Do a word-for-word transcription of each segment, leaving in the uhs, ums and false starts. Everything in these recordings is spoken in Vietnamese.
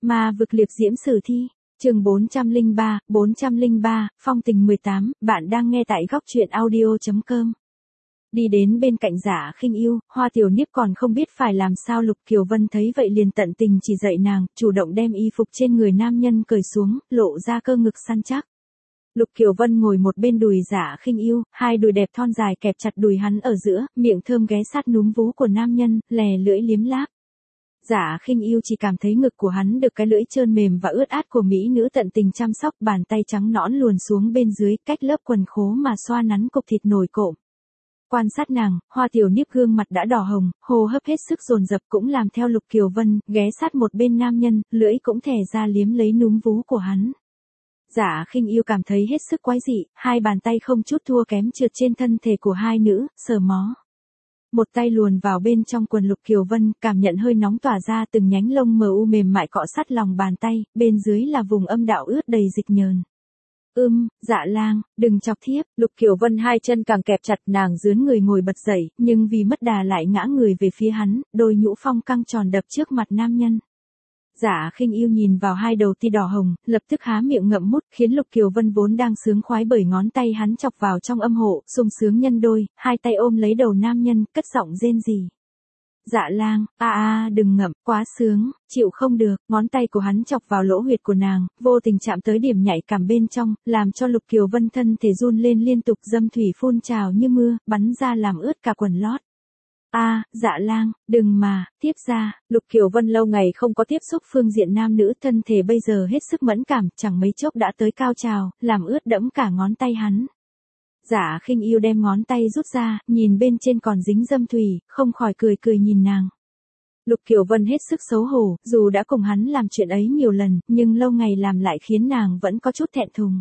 Ma vực liệp diễm sử thi, chương bốn trăm lẻ ba, bốn trăm lẻ ba, phong tình mười tám, bạn đang nghe tại góc truyện audio.com. Đi đến bên cạnh Giả Khinh Yêu, Hoa Tiểu Niếp còn không biết phải làm sao. Lục Kiều Vân thấy vậy liền tận tình chỉ dạy nàng, chủ động đem y phục trên người nam nhân cởi xuống, lộ ra cơ ngực săn chắc. Lục Kiều Vân ngồi một bên đùi Giả Khinh Yêu, hai đùi đẹp thon dài kẹp chặt đùi hắn ở giữa, miệng thơm ghé sát núm vú của nam nhân, lè lưỡi liếm láp. Giả Khinh Yêu chỉ cảm thấy ngực của hắn được cái lưỡi trơn mềm và ướt át của mỹ nữ tận tình chăm sóc, bàn tay trắng nõn luồn xuống bên dưới, cách lớp quần khố mà xoa nắn cục thịt nổi cộm. Quan sát nàng, Hoa Tiểu Niếp gương mặt đã đỏ hồng, hô hấp hết sức dồn dập cũng làm theo Lục Kiều Vân, ghé sát một bên nam nhân, lưỡi cũng thè ra liếm lấy núm vú của hắn. Giả Khinh Yêu cảm thấy hết sức quái dị, hai bàn tay không chút thua kém trượt trên thân thể của hai nữ, sờ mó. Một tay luồn vào bên trong quần Lục Kiều Vân, cảm nhận hơi nóng tỏa ra, từng nhánh lông mờ u mềm mại cọ sát lòng bàn tay, bên dưới là vùng âm đạo ướt đầy dịch nhờn. Ưm, Dạ Lang, đừng chọc thiếp. Lục Kiều Vân hai chân càng kẹp chặt, nàng dướn người ngồi bật dậy, nhưng vì mất đà lại ngã người về phía hắn, đôi nhũ phong căng tròn đập trước mặt nam nhân. Giả Khinh Yêu nhìn vào hai đầu ti đỏ hồng, lập tức há miệng ngậm mút, khiến Lục Kiều Vân vốn đang sướng khoái bởi ngón tay hắn chọc vào trong âm hộ, sung sướng nhân đôi, hai tay ôm lấy đầu nam nhân, cất giọng rên rỉ. Dạ Lang, a a đừng ngậm, quá sướng, chịu không được. Ngón tay của hắn chọc vào lỗ huyệt của nàng, vô tình chạm tới điểm nhạy cảm bên trong, làm cho Lục Kiều Vân thân thể run lên liên tục, dâm thủy phun trào như mưa, bắn ra làm ướt cả quần lót. A, Dạ Lang, đừng mà, tiếp ra. Lục Kiều Vân lâu ngày không có tiếp xúc phương diện nam nữ, thân thể bây giờ hết sức mẫn cảm, chẳng mấy chốc đã tới cao trào, làm ướt đẫm cả ngón tay hắn. Giả Khinh Yêu đem ngón tay rút ra, nhìn bên trên còn dính dâm thủy, không khỏi cười cười nhìn nàng. Lục Kiều Vân hết sức xấu hổ, dù đã cùng hắn làm chuyện ấy nhiều lần, nhưng lâu ngày làm lại khiến nàng vẫn có chút thẹn thùng.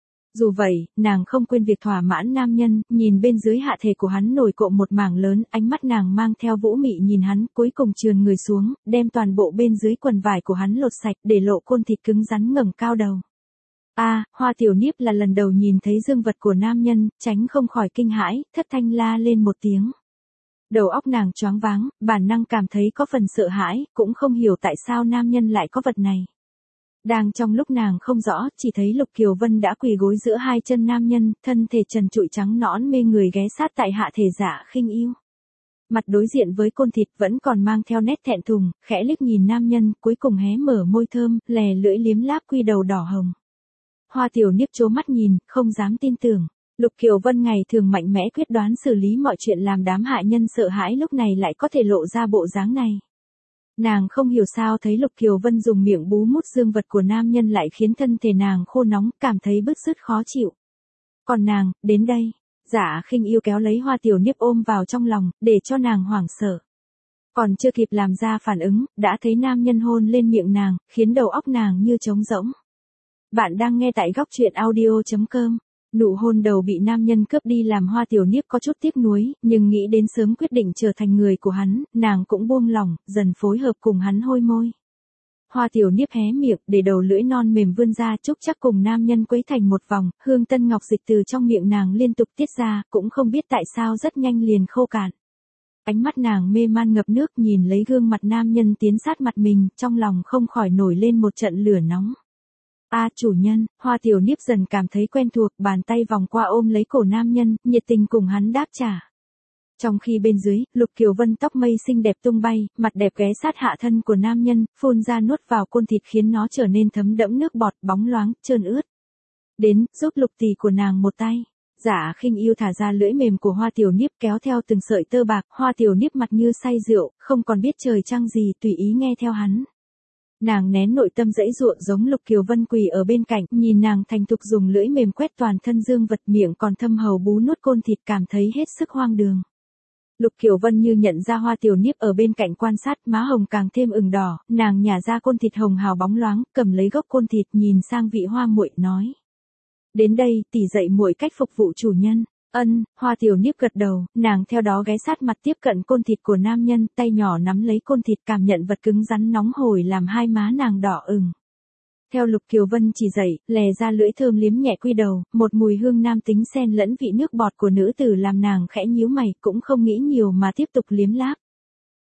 Dù vậy, nàng không quên việc thỏa mãn nam nhân, nhìn bên dưới hạ thể của hắn nổi cộm một mảng lớn, ánh mắt nàng mang theo vũ mị nhìn hắn, cuối cùng trườn người xuống, đem toàn bộ bên dưới quần vải của hắn lột sạch, để lộ côn thịt cứng rắn ngẩng cao đầu. A, à, Hoa Tiểu Niếp là lần đầu nhìn thấy dương vật của nam nhân, tránh không khỏi kinh hãi, thất thanh la lên một tiếng. Đầu óc nàng choáng váng, bản năng cảm thấy có phần sợ hãi, cũng không hiểu tại sao nam nhân lại có vật này. Đang trong lúc nàng không rõ, chỉ thấy Lục Kiều Vân đã quỳ gối giữa hai chân nam nhân, thân thể trần trụi trắng nõn mê người ghé sát tại hạ thể Giả Khinh Yêu. Mặt đối diện với côn thịt vẫn còn mang theo nét thẹn thùng, khẽ liếc nhìn nam nhân, cuối cùng hé mở môi thơm, lè lưỡi liếm láp quy đầu đỏ hồng. Hoa Tiểu Niếp trố mắt nhìn, không dám tin tưởng. Lục Kiều Vân ngày thường mạnh mẽ quyết đoán xử lý mọi chuyện làm đám hạ nhân sợ hãi, lúc này lại có thể lộ ra bộ dáng này. Nàng không hiểu sao thấy Lục Kiều Vân dùng miệng bú mút dương vật của nam nhân lại khiến thân thể nàng khô nóng, cảm thấy bứt rứt khó chịu. Còn nàng, đến đây. Giả Khinh Yêu kéo lấy Hoa Tiểu Niếp ôm vào trong lòng, để cho nàng hoảng sợ. Còn chưa kịp làm ra phản ứng, đã thấy nam nhân hôn lên miệng nàng, khiến đầu óc nàng như trống rỗng. Bạn đang nghe tại góc truyện audio.com. Nụ hôn đầu bị nam nhân cướp đi làm Hoa Tiểu Niếp có chút tiếc nuối, nhưng nghĩ đến sớm quyết định trở thành người của hắn, nàng cũng buông lỏng, dần phối hợp cùng hắn hôi môi. Hoa Tiểu Niếp hé miệng, để đầu lưỡi non mềm vươn ra, chúc chắc cùng nam nhân quấy thành một vòng, hương tân ngọc dịch từ trong miệng nàng liên tục tiết ra, cũng không biết tại sao rất nhanh liền khô cạn. Ánh mắt nàng mê man ngập nước, nhìn lấy gương mặt nam nhân tiến sát mặt mình, trong lòng không khỏi nổi lên một trận lửa nóng. A à, chủ nhân. Hoa Tiểu Niếp dần cảm thấy quen thuộc, bàn tay vòng qua ôm lấy cổ nam nhân, nhiệt tình cùng hắn đáp trả. Trong khi bên dưới, Lục Kiều Vân tóc mây xinh đẹp tung bay, mặt đẹp ghé sát hạ thân của nam nhân, phun ra nuốt vào côn thịt khiến nó trở nên thấm đẫm nước bọt, bóng loáng, trơn ướt. Đến, giúp Lục tỷ của nàng một tay. Giả Khinh Yêu thả ra lưỡi mềm của Hoa Tiểu Niếp kéo theo từng sợi tơ bạc, Hoa Tiểu Niếp mặt như say rượu, không còn biết trời trăng gì, tùy ý nghe theo hắn. Nàng nén nội tâm dãy dụa giống Lục Kiều Vân quỳ ở bên cạnh, nhìn nàng thành thục dùng lưỡi mềm quét toàn thân dương vật, miệng còn thâm hầu bú nuốt côn thịt, cảm thấy hết sức hoang đường. Lục Kiều Vân như nhận ra Hoa Tiểu Niếp ở bên cạnh quan sát, má hồng càng thêm ửng đỏ, nàng nhả ra côn thịt hồng hào bóng loáng, cầm lấy gốc côn thịt nhìn sang vị Hoa muội nói: "Đến đây, tỷ dạy muội cách phục vụ chủ nhân." Ân, Hoa Tiểu Niếp gật đầu, nàng theo đó ghé sát mặt tiếp cận côn thịt của nam nhân, tay nhỏ nắm lấy côn thịt, cảm nhận vật cứng rắn nóng hổi làm hai má nàng đỏ ửng. Theo Lục Kiều Vân chỉ dạy, lè ra lưỡi thơm liếm nhẹ quy đầu, một mùi hương nam tính xen lẫn vị nước bọt của nữ tử làm nàng khẽ nhíu mày, cũng không nghĩ nhiều mà tiếp tục liếm láp.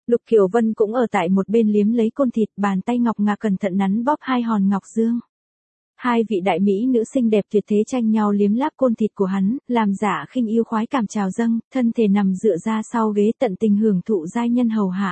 Lục Kiều Vân cũng ở tại một bên liếm lấy côn thịt, bàn tay ngọc ngà cẩn thận nắn bóp hai hòn ngọc dương. Hai vị đại mỹ nữ xinh đẹp tuyệt thế tranh nhau liếm láp côn thịt của hắn, làm Dạ Khinh Yêu khoái cảm trào dâng, thân thể nằm dựa ra sau ghế tận tình hưởng thụ giai nhân hầu hạ.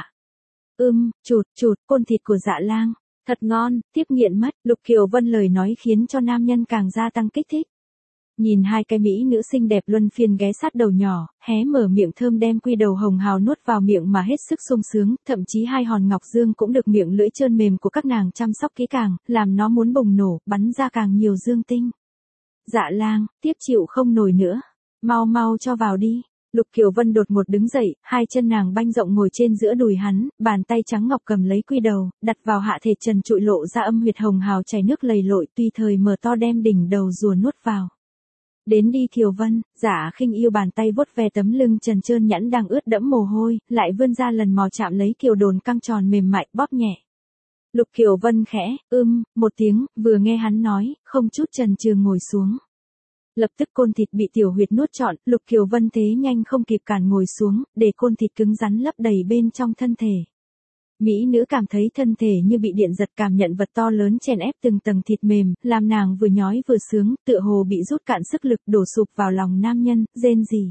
Ưm, chụt chụt, côn thịt của Dạ Lang, thật ngon, tiếp nghiện mất, Lục Kiều Vân lời nói khiến cho nam nhân càng gia tăng kích thích. Nhìn hai cái mỹ nữ xinh đẹp luân phiên ghé sát đầu nhỏ, hé mở miệng thơm đem quy đầu hồng hào nuốt vào miệng mà hết sức sung sướng, thậm chí hai hòn ngọc dương cũng được miệng lưỡi trơn mềm của các nàng chăm sóc kỹ càng, làm nó muốn bùng nổ, bắn ra càng nhiều dương tinh. Dạ Lang, tiếp chịu không nổi nữa, mau mau cho vào đi. Lục Kiều Vân đột ngột đứng dậy, hai chân nàng banh rộng ngồi trên giữa đùi hắn, bàn tay trắng ngọc cầm lấy quy đầu, đặt vào hạ thể trần trụi lộ ra âm huyệt hồng hào chảy nước lầy lội, tùy thời mở to đem đỉnh đầu rùa nuốt vào. Đến đi Kiều Vân, Dạ Khinh Yêu bàn tay vuốt ve tấm lưng trần trơn nhẵn đang ướt đẫm mồ hôi, lại vươn ra lần mò chạm lấy Kiều đồn căng tròn mềm mại, bóp nhẹ. Lục Kiều Vân khẽ, ưm, một tiếng, vừa nghe hắn nói, không chút chần chừ ngồi xuống. Lập tức côn thịt bị tiểu huyệt nuốt trọn, Lục Kiều Vân thế nhanh không kịp cản ngồi xuống, để côn thịt cứng rắn lấp đầy bên trong thân thể. Mỹ nữ cảm thấy thân thể như bị điện giật, cảm nhận vật to lớn chèn ép từng tầng thịt mềm, làm nàng vừa nhói vừa sướng, tựa hồ bị rút cạn sức lực đổ sụp vào lòng nam nhân, rên rỉ.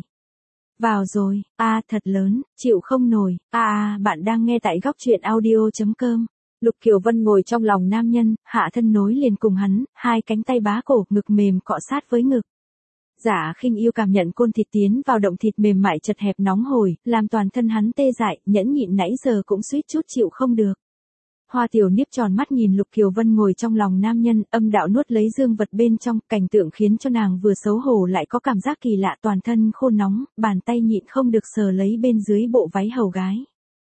Vào rồi, a thật lớn, chịu không nổi, a a bạn đang nghe tại góc truyện audio chấm com. Lục Kiều Vân ngồi trong lòng nam nhân, hạ thân nối liền cùng hắn, hai cánh tay bá cổ, ngực mềm cọ sát với ngực. Dạ Khinh Yêu cảm nhận côn thịt tiến vào động thịt mềm mại chật hẹp nóng hổi, làm toàn thân hắn tê dại, nhẫn nhịn nãy giờ cũng suýt chút chịu không được. Hoa Tiểu Niếp tròn mắt nhìn Lục Kiều Vân ngồi trong lòng nam nhân, âm đạo nuốt lấy dương vật bên trong, cảnh tượng khiến cho nàng vừa xấu hổ lại có cảm giác kỳ lạ, toàn thân khô nóng, bàn tay nhịn không được sờ lấy bên dưới bộ váy hầu gái.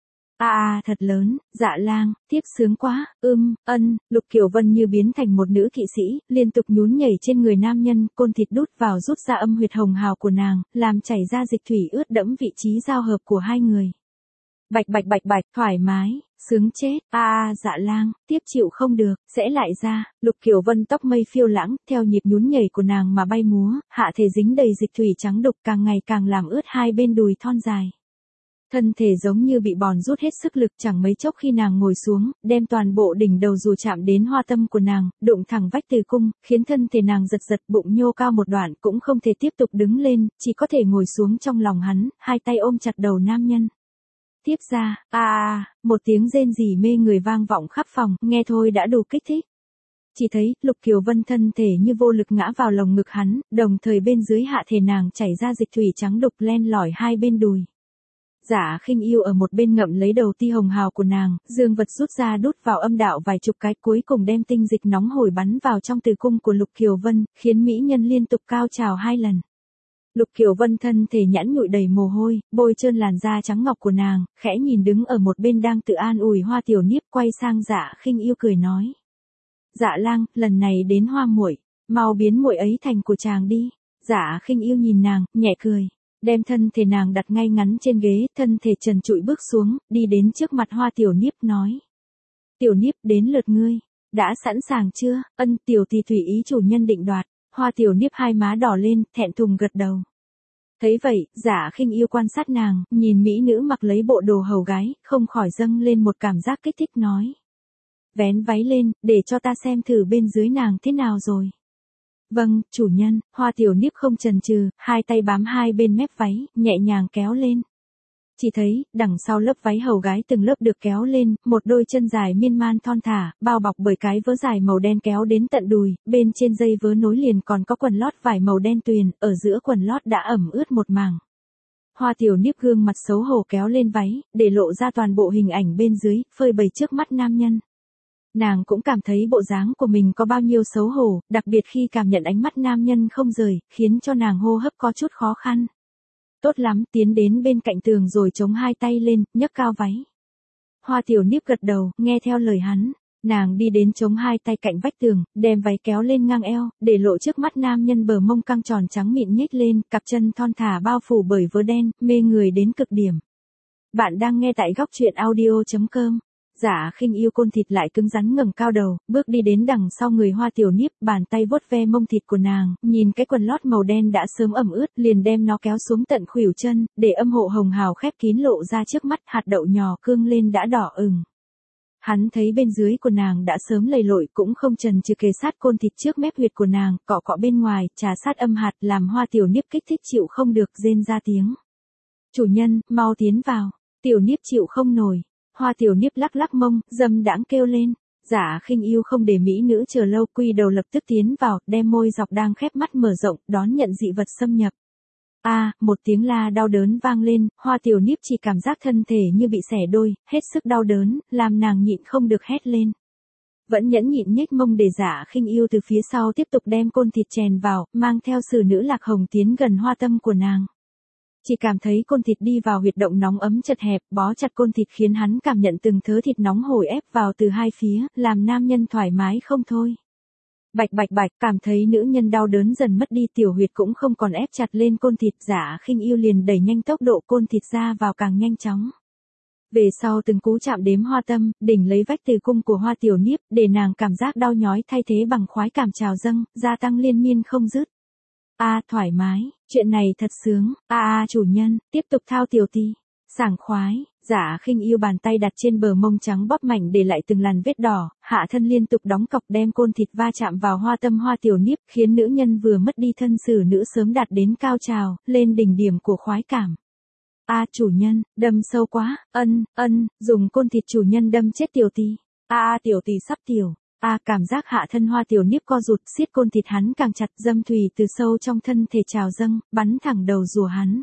A a thật lớn, Dạ Lang, tiếp sướng quá, ưm, ân, Lục Kiều Vân như biến thành một nữ kỵ sĩ, liên tục nhún nhảy trên người nam nhân, côn thịt đút vào rút ra âm huyệt hồng hào của nàng, làm chảy ra dịch thủy ướt đẫm vị trí giao hợp của hai người. Bạch bạch bạch bạch, thoải mái, sướng chết, a a Dạ Lang, tiếp chịu không được, sẽ lại ra, Lục Kiều Vân tóc mây phiêu lãng, theo nhịp nhún nhảy của nàng mà bay múa, hạ thể dính đầy dịch thủy trắng đục càng ngày càng làm ướt hai bên đùi thon dài. Thân thể giống như bị bòn rút hết sức lực, chẳng mấy chốc khi nàng ngồi xuống, đem toàn bộ đỉnh đầu dù chạm đến hoa tâm của nàng, đụng thẳng vách tử cung, khiến thân thể nàng giật giật, bụng nhô cao một đoạn, cũng không thể tiếp tục đứng lên, chỉ có thể ngồi xuống trong lòng hắn, hai tay ôm chặt đầu nam nhân. Tiếp ra, a a, một tiếng rên rỉ mê người vang vọng khắp phòng, nghe thôi đã đủ kích thích. Chỉ thấy, Lục Kiều Vân thân thể như vô lực ngã vào lồng ngực hắn, đồng thời bên dưới hạ thể nàng chảy ra dịch thủy trắng đục len lỏi hai bên đùi. Dạ Khinh Yêu ở một bên ngậm lấy đầu ti hồng hào của nàng, dương vật rút ra đút vào âm đạo vài chục cái, cuối cùng đem tinh dịch nóng hổi bắn vào trong tử cung của Lục Kiều Vân, khiến mỹ nhân liên tục cao trào hai lần. Lục Kiều Vân thân thể nhẵn nhụi đầy mồ hôi, bôi trơn làn da trắng ngọc của nàng, khẽ nhìn đứng ở một bên đang tự an ủi Hoa Tiểu Niếp, quay sang Dạ Khinh Yêu cười nói: Dạ Lang, lần này đến Hoa muội, mau biến muội ấy thành của chàng đi. Dạ Khinh Yêu nhìn nàng, nhẹ cười, đem thân thể nàng đặt ngay ngắn trên ghế, thân thể trần trụi bước xuống, đi đến trước mặt Hoa Tiểu Niếp nói: Tiểu Niếp, đến lượt ngươi, đã sẵn sàng chưa? Ân, tiểu tỷ tùy ý chủ nhân định đoạt. Hoa Tiểu Niếp hai má đỏ lên, thẹn thùng gật đầu. Thấy vậy, Dạ Khinh Yêu quan sát nàng, nhìn mỹ nữ mặc lấy bộ đồ hầu gái, không khỏi dâng lên một cảm giác kích thích nói: Vén váy lên, để cho ta xem thử bên dưới nàng thế nào rồi. Vâng, chủ nhân. Hoa Tiểu Niếp không chần chừ, hai tay bám hai bên mép váy, nhẹ nhàng kéo lên. Chỉ thấy, đằng sau lớp váy hầu gái từng lớp được kéo lên, một đôi chân dài miên man thon thả, bao bọc bởi cái vớ dài màu đen kéo đến tận đùi, bên trên dây vớ nối liền còn có quần lót vải màu đen tuyền, ở giữa quần lót đã ẩm ướt một mảng. Hoa Tiểu Niếp gương mặt xấu hổ kéo lên váy, để lộ ra toàn bộ hình ảnh bên dưới, phơi bày trước mắt nam nhân. Nàng cũng cảm thấy bộ dáng của mình có bao nhiêu xấu hổ, đặc biệt khi cảm nhận ánh mắt nam nhân không rời, khiến cho nàng hô hấp có chút khó khăn. Tốt lắm, tiến đến bên cạnh tường rồi chống hai tay lên, nhấc cao váy. Hoa Tiểu Niếp gật đầu, nghe theo lời hắn. Nàng đi đến chống hai tay cạnh vách tường, đem váy kéo lên ngang eo, để lộ trước mắt nam nhân bờ mông căng tròn trắng mịn nhếch lên, cặp chân thon thả bao phủ bởi vớ đen, mê người đến cực điểm. Bạn đang nghe tại góc truyện audio chấm com. Dạ Khinh Yêu côn thịt lại cứng rắn ngẩng cao đầu, bước đi đến đằng sau người Hoa Tiểu Niếp, bàn tay vuốt ve mông thịt của nàng, nhìn cái quần lót màu đen đã sớm ẩm ướt, liền đem nó kéo xuống tận khuỷu chân, để âm hộ hồng hào khép kín lộ ra trước mắt, hạt đậu nhỏ cương lên đã đỏ ửng. Hắn thấy bên dưới của nàng đã sớm lầy lội, cũng không chần chừ kề sát côn thịt trước mép huyệt của nàng, cọ cọ bên ngoài, trà sát âm hạt, làm Hoa Tiểu Niếp kích thích chịu không được, rên ra tiếng. Chủ nhân, mau tiến vào. Tiểu Niếp chịu không nổi. Hoa Tiểu Niếp lắc lắc mông, dâm đãng kêu lên. Dạ Khinh Yêu không để mỹ nữ chờ lâu, quy đầu lập tức tiến vào, đem môi dọc đang khép mắt mở rộng, đón nhận dị vật xâm nhập. A, à, một tiếng la đau đớn vang lên, Hoa Tiểu Niếp chỉ cảm giác thân thể như bị xẻ đôi, hết sức đau đớn, làm nàng nhịn không được hét lên. Vẫn nhẫn nhịn nhếch mông để Dạ Khinh Yêu từ phía sau tiếp tục đem côn thịt chèn vào, mang theo sử nữ Lạc Hồng tiến gần hoa tâm của nàng. Chỉ cảm thấy côn thịt đi vào huyệt động nóng ấm chật hẹp, bó chặt côn thịt khiến hắn cảm nhận từng thớ thịt nóng hổi ép vào từ hai phía, làm nam nhân thoải mái không thôi. Bạch bạch bạch, cảm thấy nữ nhân đau đớn dần mất đi, tiểu huyệt cũng không còn ép chặt lên côn thịt, Dạ Khinh Yêu liền đẩy nhanh tốc độ côn thịt ra vào càng nhanh chóng. Về sau từng cú chạm đếm hoa tâm, đỉnh lấy vách từ cung của Hoa Tiểu Niếp, để nàng cảm giác đau nhói thay thế bằng khoái cảm trào dâng, gia tăng liên miên không dứt. A à, thoải mái, chuyện này thật sướng, a à, a à, chủ nhân, tiếp tục thao tiểu tì, sảng khoái. Dạ Khinh Yêu bàn tay đặt trên bờ mông trắng bóp mảnh để lại từng làn vết đỏ, hạ thân liên tục đóng cọc đem côn thịt va chạm vào hoa tâm Hoa Tiểu Niếp, khiến nữ nhân vừa mất đi thân xử nữ sớm đạt đến cao trào, lên đỉnh điểm của khoái cảm. A à, chủ nhân, đâm sâu quá, ân, ân, dùng côn thịt chủ nhân đâm chết tiểu tì. A à, a à, tiểu tì sắp tiểu. A à, cảm giác hạ thân Hoa Tiểu Niếp co rụt, siết côn thịt hắn càng chặt, dâm thủy từ sâu trong thân thể trào dâng, bắn thẳng đầu rùa hắn.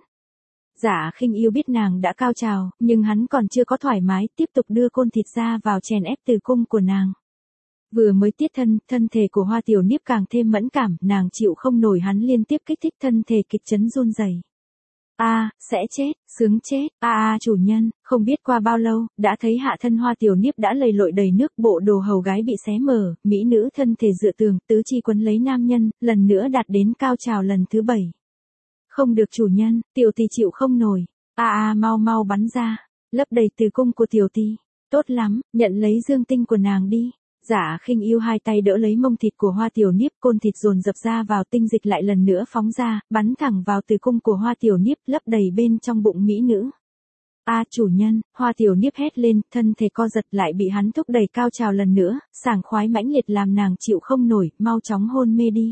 Dạ Khinh Yêu biết nàng đã cao trào, nhưng hắn còn chưa có thoải mái, tiếp tục đưa côn thịt ra vào chèn ép từ cung của nàng. Vừa mới tiết thân, thân thể của Hoa Tiểu Niếp càng thêm mẫn cảm, nàng chịu không nổi hắn liên tiếp kích thích, thân thể kịch chấn run rẩy. A, à, sẽ chết, sướng chết. A à, a à, chủ nhân, không biết qua bao lâu, đã thấy hạ thân Hoa Tiểu Niếp đã lầy lội đầy nước, bộ đồ hầu gái bị xé mở, mỹ nữ thân thể dựa tường, tứ chi quấn lấy nam nhân, lần nữa đạt đến cao trào lần thứ bảy. Không được chủ nhân, tiểu tì chịu không nổi. A à, a à, mau mau bắn ra, lấp đầy tử cung của tiểu tì. Tốt lắm, nhận lấy dương tinh của nàng đi. Dạ Khinh Yêu hai tay đỡ lấy mông thịt của Hoa Tiểu Niếp, côn thịt dồn dập ra vào, tinh dịch lại lần nữa phóng ra, bắn thẳng vào tử cung của Hoa Tiểu Niếp, lấp đầy bên trong bụng mỹ nữ. A à, chủ nhân, Hoa Tiểu Niếp hét lên, thân thể co giật lại bị hắn thúc đẩy cao trào lần nữa, sảng khoái mãnh liệt làm nàng chịu không nổi, mau chóng hôn mê đi.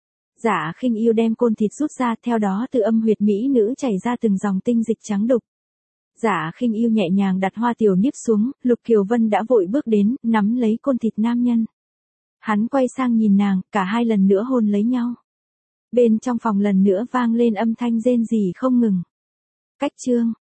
Dạ Khinh Yêu đem côn thịt rút ra, theo đó từ âm huyệt mỹ nữ chảy ra từng dòng tinh dịch trắng đục. Dạ Khinh Yêu nhẹ nhàng đặt Hoa Tiểu Niếp xuống, Lục Kiều Vân đã vội bước đến, nắm lấy côn thịt nam nhân. Hắn quay sang nhìn nàng, cả hai lần nữa hôn lấy nhau. Bên trong phòng lần nữa vang lên âm thanh rên rỉ không ngừng. Cách chương